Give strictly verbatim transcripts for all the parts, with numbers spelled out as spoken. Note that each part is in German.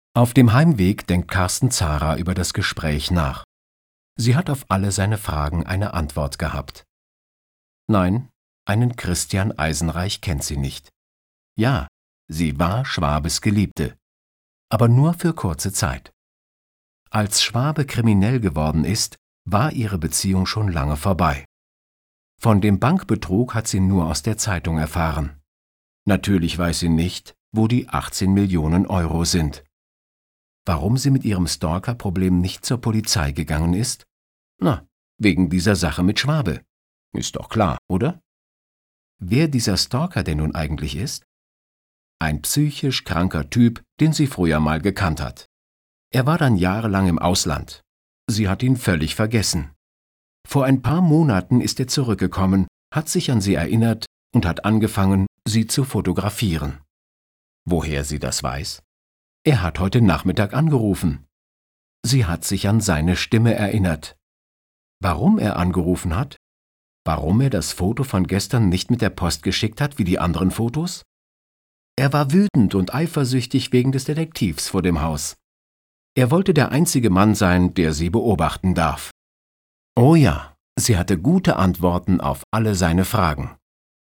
Auf dem Heimweg denkt Carsten Zahrer über das Gespräch nach. Sie hat auf alle seine Fragen eine Antwort gehabt. Nein, einen Christian Eisenreich kennt sie nicht. Ja, sie war Schwabes Geliebte, aber nur für kurze Zeit. Als Schwabe kriminell geworden ist, war ihre Beziehung schon lange vorbei. Von dem Bankbetrug hat sie nur aus der Zeitung erfahren. Natürlich weiß sie nicht, wo die achtzehn Millionen Euro sind. Warum sie mit ihrem Stalker-Problem nicht zur Polizei gegangen ist? Na, wegen dieser Sache mit Schwabe. Ist doch klar, oder? Wer dieser Stalker denn nun eigentlich ist? Ein psychisch kranker Typ, den sie früher mal gekannt hat. Er war dann jahrelang im Ausland. Sie hat ihn völlig vergessen. Vor ein paar Monaten ist er zurückgekommen, hat sich an sie erinnert und hat angefangen, sie zu fotografieren. Woher sie das weiß? Er hat heute Nachmittag angerufen. Sie hat sich an seine Stimme erinnert. Warum er angerufen hat? Warum er das Foto von gestern nicht mit der Post geschickt hat wie die anderen Fotos? Er war wütend und eifersüchtig wegen des Detektivs vor dem Haus. Er wollte der einzige Mann sein, der sie beobachten darf. Oh ja, sie hatte gute Antworten auf alle seine Fragen.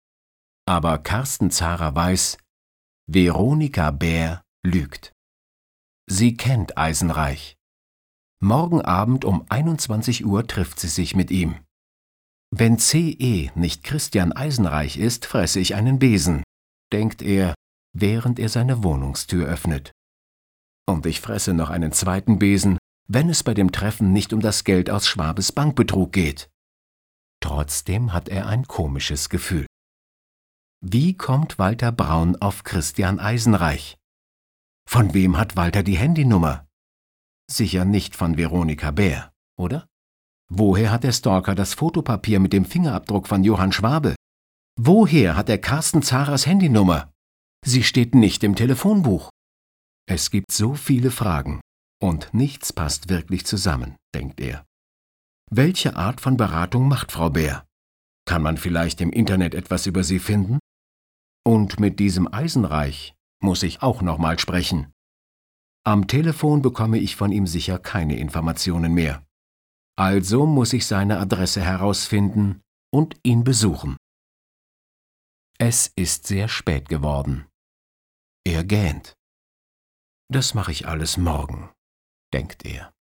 Aber Carsten Zahrer weiß, Veronika Bär lügt. Sie kennt Eisenreich. Morgen Abend um einundzwanzig Uhr trifft sie sich mit ihm. Wenn C E nicht Christian Eisenreich ist, fresse ich einen Besen, denkt er, während er seine Wohnungstür öffnet. Und ich fresse noch einen zweiten Besen, wenn es bei dem Treffen nicht um das Geld aus Schwabes Bankbetrug geht. Trotzdem hat er ein komisches Gefühl. Wie kommt Walter Braun auf Christian Eisenreich? Von wem hat Walter die Handynummer? Sicher nicht von Veronika Bär, oder? Woher hat der Stalker das Fotopapier mit dem Fingerabdruck von Johann Schwabe? Woher hat er Carsten Zahrers Handynummer? Sie steht nicht im Telefonbuch. Es gibt so viele Fragen und nichts passt wirklich zusammen, denkt er. Welche Art von Beratung macht Frau Bär? Kann man vielleicht im Internet etwas über sie finden? Und mit diesem Eisenreich muss ich auch nochmal sprechen. Am Telefon bekomme ich von ihm sicher keine Informationen mehr. Also muss ich seine Adresse herausfinden und ihn besuchen. Es ist sehr spät geworden. Er gähnt. Das mache ich alles morgen, denkt er.